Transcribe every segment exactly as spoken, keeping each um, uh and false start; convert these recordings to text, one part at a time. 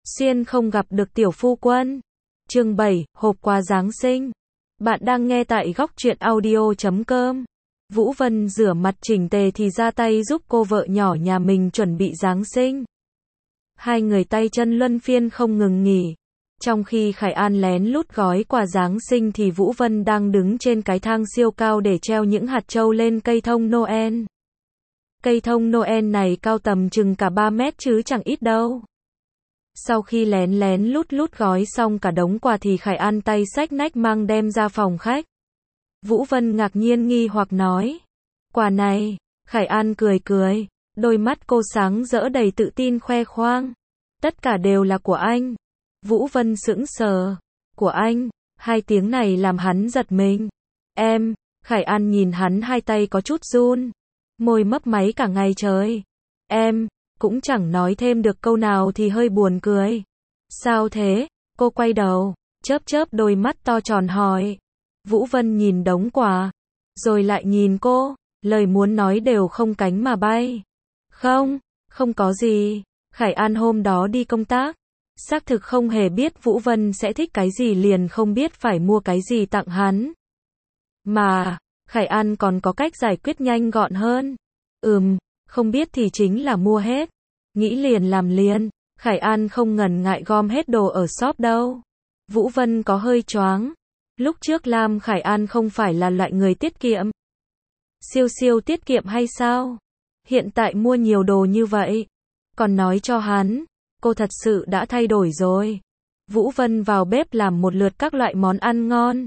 Xuyên không gặp được tiểu phu quân. Chương bảy, hộp quà Giáng sinh. Bạn đang nghe tại góc truyện audio chấm com. Vũ Vân rửa mặt chỉnh tề thì ra tay giúp cô vợ nhỏ nhà mình chuẩn bị Giáng sinh. Hai người tay chân luân phiên không ngừng nghỉ. Trong khi Khải An lén lút gói quà Giáng sinh thì Vũ Vân đang đứng trên cái thang siêu cao để treo những hạt châu lên cây thông Noel. Cây thông Noel này cao tầm chừng cả ba mét chứ chẳng ít đâu. Sau khi lén lén lút lút gói xong cả đống quà thì Khải An tay xách nách mang đem ra phòng khách. Vũ Vân ngạc nhiên nghi hoặc nói: "Quà này?" Khải An cười cười, đôi mắt cô sáng rỡ đầy tự tin khoe khoang: "Tất cả đều là của anh." Vũ Vân sững sờ. "Của anh?" Hai tiếng này làm hắn giật mình. "Em." Khải An nhìn hắn hai tay có chút run, môi mấp máy cả ngày trời. "Em." Cũng chẳng nói thêm được câu nào thì hơi buồn cười. "Sao thế?" Cô quay đầu, chớp chớp đôi mắt to tròn hỏi. Vũ Vân nhìn đống quà, rồi lại nhìn cô, lời muốn nói đều không cánh mà bay. "Không, không có gì." Khải An hôm đó đi công tác, xác thực không hề biết Vũ Vân sẽ thích cái gì liền không biết phải mua cái gì tặng hắn. Mà, Khải An còn có cách giải quyết nhanh gọn hơn. Ừm, không biết thì chính là mua hết. Nghĩ liền làm liền, Khải An không ngần ngại gom hết đồ ở shop đâu. Vũ Vân có hơi choáng. Lúc trước Lam Khải An không phải là loại người tiết kiệm. Siêu siêu tiết kiệm hay sao? Hiện tại mua nhiều đồ như vậy. Còn nói cho hắn, cô thật sự đã thay đổi rồi. Vũ Vân vào bếp làm một lượt các loại món ăn ngon.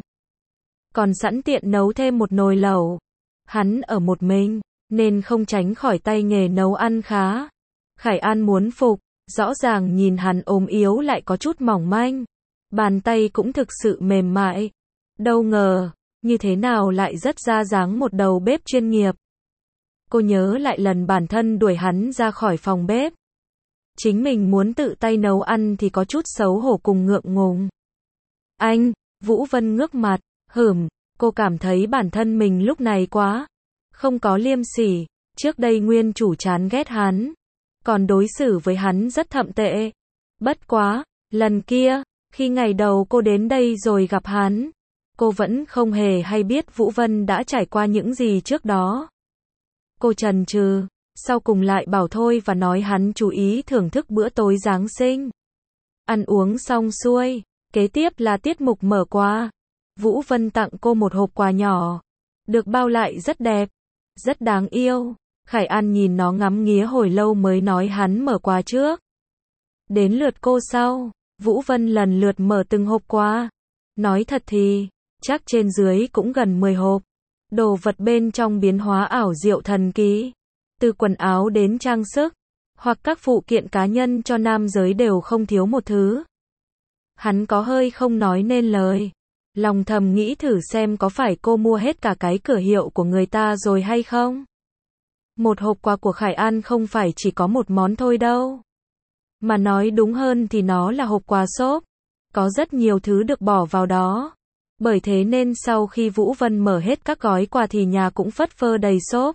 Còn sẵn tiện nấu thêm một nồi lẩu. Hắn ở một mình, nên không tránh khỏi tay nghề nấu ăn khá. Khải An muốn phục, rõ ràng nhìn hắn ốm yếu lại có chút mỏng manh. Bàn tay cũng thực sự mềm mại. Đâu ngờ, như thế nào lại rất ra dáng một đầu bếp chuyên nghiệp. Cô nhớ lại lần bản thân đuổi hắn ra khỏi phòng bếp. Chính mình muốn tự tay nấu ăn thì có chút xấu hổ cùng ngượng ngùng. "Anh." Vũ Vân ngước mặt, hửm, cô cảm thấy bản thân mình lúc này quá không có liêm sỉ. Trước đây nguyên chủ chán ghét hắn, còn đối xử với hắn rất thậm tệ. Bất quá, lần kia, khi ngày đầu cô đến đây rồi gặp hắn, cô vẫn không hề hay biết Vũ Vân đã trải qua những gì trước đó. Cô chần chừ, sau cùng lại bảo thôi và nói hắn chú ý thưởng thức bữa tối Giáng sinh. Ăn uống xong xuôi, kế tiếp là tiết mục mở quà. Vũ Vân tặng cô một hộp quà nhỏ, được bao lại rất đẹp, rất đáng yêu. Khải An nhìn nó ngắm nghía hồi lâu mới nói hắn mở quà trước. Đến lượt cô sau, Vũ Vân lần lượt mở từng hộp quà. Nói thật thì, chắc trên dưới cũng gần mười hộp. Đồ vật bên trong biến hóa ảo diệu thần kỳ. Từ quần áo đến trang sức, hoặc các phụ kiện cá nhân cho nam giới đều không thiếu một thứ. Hắn có hơi không nói nên lời. Lòng thầm nghĩ thử xem có phải cô mua hết cả cái cửa hiệu của người ta rồi hay không. Một hộp quà của Khải An không phải chỉ có một món thôi đâu. Mà nói đúng hơn thì nó là hộp quà xốp. Có rất nhiều thứ được bỏ vào đó. Bởi thế nên sau khi Vũ Vân mở hết các gói quà thì nhà cũng phất phơ đầy xốp.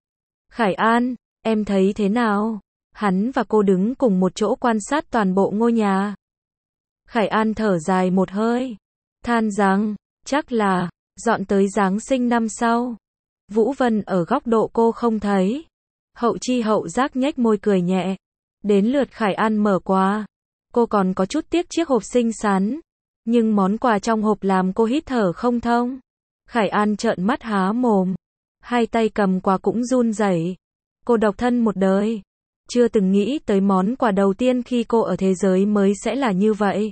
"Khải An, em thấy thế nào?" Hắn và cô đứng cùng một chỗ quan sát toàn bộ ngôi nhà. Khải An thở dài một hơi, than rằng, chắc là, dọn tới Giáng sinh năm sau. Vũ Vân ở góc độ cô không thấy. Hậu chi hậu giác nhếch môi cười nhẹ. Đến lượt Khải An mở quà. Cô còn có chút tiếc chiếc hộp xinh xắn. Nhưng món quà trong hộp làm cô hít thở không thông. Khải An trợn mắt há mồm. Hai tay cầm quà cũng run rẩy. Cô độc thân một đời. Chưa từng nghĩ tới món quà đầu tiên khi cô ở thế giới mới sẽ là như vậy.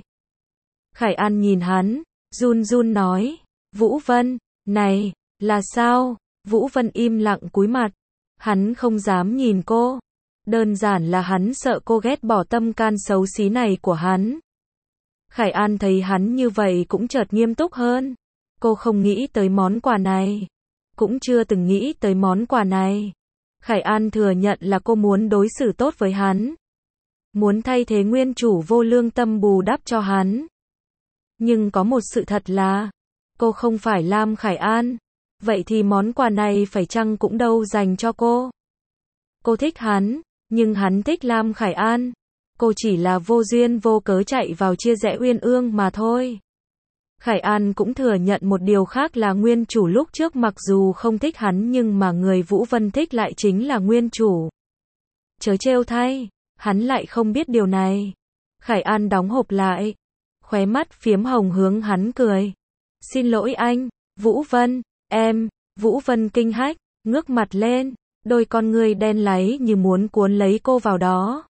Khải An nhìn hắn, run run nói. "Vũ Vân, này, là sao?" Vũ Vân im lặng cúi mặt. Hắn không dám nhìn cô. Đơn giản là hắn sợ cô ghét bỏ tâm can xấu xí này của hắn. Khải An thấy hắn như vậy cũng chợt nghiêm túc hơn. Cô không nghĩ tới món quà này. Cũng chưa từng nghĩ tới món quà này. Khải An thừa nhận là cô muốn đối xử tốt với hắn. Muốn thay thế nguyên chủ vô lương tâm bù đắp cho hắn. Nhưng có một sự thật là, cô không phải Lam Khải An. Vậy thì món quà này phải chăng cũng đâu dành cho cô. Cô thích hắn, nhưng hắn thích Lam Khải An. Cô chỉ là vô duyên vô cớ chạy vào chia rẽ uyên ương mà thôi. Khải An cũng thừa nhận một điều khác là nguyên chủ lúc trước mặc dù không thích hắn nhưng mà người Vũ Vân thích lại chính là nguyên chủ. Chớ trêu thay, hắn lại không biết điều này. Khải An đóng hộp lại, khóe mắt phiếm hồng hướng hắn cười. Xin lỗi anh, Vũ Vân, em, Vũ Vân kinh hách, ngước mặt lên, đôi con ngươi đen láy như muốn cuốn lấy cô vào đó.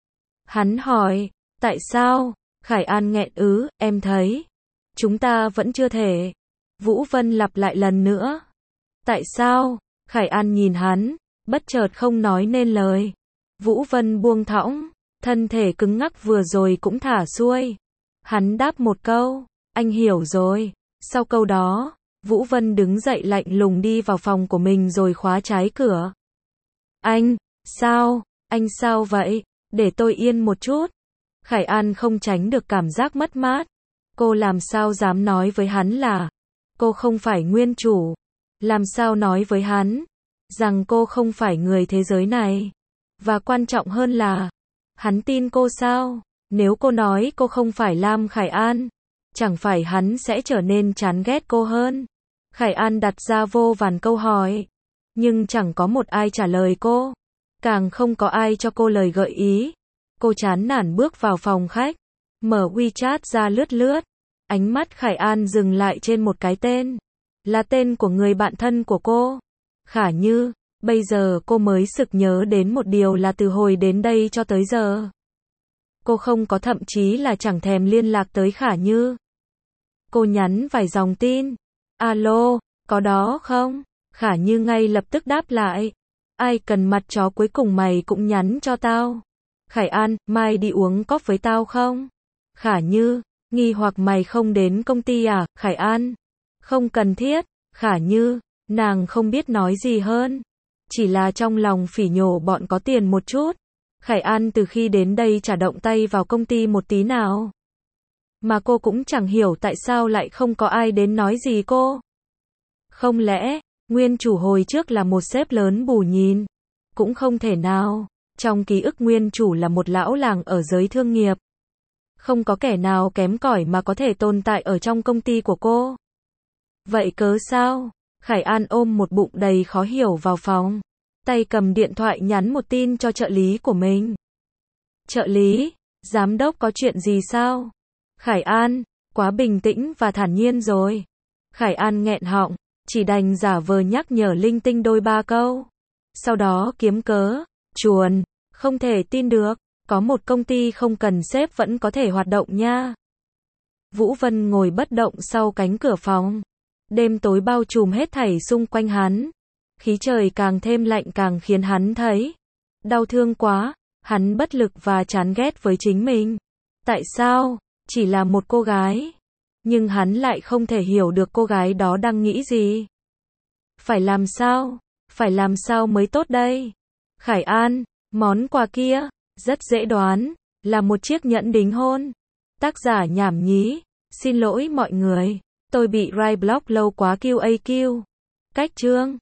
Hắn hỏi, tại sao? Khải An nghẹn ứ, em thấy. Chúng ta vẫn chưa thể. Vũ Vân lặp lại lần nữa. Tại sao? Khải An nhìn hắn, bất chợt không nói nên lời. Vũ Vân buông thõng, thân thể cứng ngắc vừa rồi cũng thả xuôi. Hắn đáp một câu, anh hiểu rồi. Sau câu đó, Vũ Vân đứng dậy lạnh lùng đi vào phòng của mình rồi khóa trái cửa. Anh, sao? Anh sao vậy? Để tôi yên một chút. Khải An không tránh được cảm giác mất mát. Cô làm sao dám nói với hắn là cô không phải nguyên chủ? Làm sao nói với hắn rằng cô không phải người thế giới này? Và quan trọng hơn là, hắn tin cô sao? Nếu cô nói cô không phải Lam Khải An, chẳng phải hắn sẽ trở nên chán ghét cô hơn? Khải An đặt ra vô vàn câu hỏi, nhưng chẳng có một ai trả lời cô, càng không có ai cho cô lời gợi ý. Cô chán nản bước vào phòng khách, mở WeChat ra lướt lướt. Ánh mắt Khải An dừng lại trên một cái tên, là tên của người bạn thân của cô, Khả Như. Bây giờ cô mới sực nhớ đến một điều là từ hồi đến đây cho tới giờ, cô không có, thậm chí là chẳng thèm liên lạc tới Khả Như. Cô nhắn vài dòng tin, alo, có đó không? Khả Như ngay lập tức đáp lại, ai cần mặt chó cuối cùng mày cũng nhắn cho tao. Khải An, mai đi uống cốc với tao không? Khả Như, nghi hoặc mày không đến công ty à? Khải An, không cần thiết. Khả Như, nàng không biết nói gì hơn, chỉ là trong lòng phỉ nhổ bọn có tiền một chút. Khải An từ khi đến đây chả động tay vào công ty một tí nào. Mà cô cũng chẳng hiểu tại sao lại không có ai đến nói gì cô. Không lẽ, nguyên chủ hồi trước là một sếp lớn bù nhìn? Cũng không thể nào. Trong ký ức nguyên chủ là một lão làng ở giới thương nghiệp. Không có kẻ nào kém cỏi mà có thể tồn tại ở trong công ty của cô. Vậy cớ sao? Khải An ôm một bụng đầy khó hiểu vào phòng, tay cầm điện thoại nhắn một tin cho trợ lý của mình. Trợ lý, giám đốc có chuyện gì sao? Khải An, quá bình tĩnh và thản nhiên rồi. Khải An nghẹn họng, chỉ đành giả vờ nhắc nhở linh tinh đôi ba câu. Sau đó kiếm cớ, chuồn, không thể tin được, có một công ty không cần sếp vẫn có thể hoạt động nha. Vũ Vân ngồi bất động sau cánh cửa phòng. Đêm tối bao trùm hết thảy xung quanh hắn. Khí trời càng thêm lạnh càng khiến hắn thấy đau thương quá. Hắn bất lực và chán ghét với chính mình. Tại sao? Chỉ là một cô gái. Nhưng hắn lại không thể hiểu được cô gái đó đang nghĩ gì. Phải làm sao? Phải làm sao mới tốt đây? Khải An, món quà kia, rất dễ đoán, là một chiếc nhẫn đính hôn. Tác giả nhảm nhí. Xin lỗi mọi người, tôi bị write blog lâu quá Q A Q. Cách chương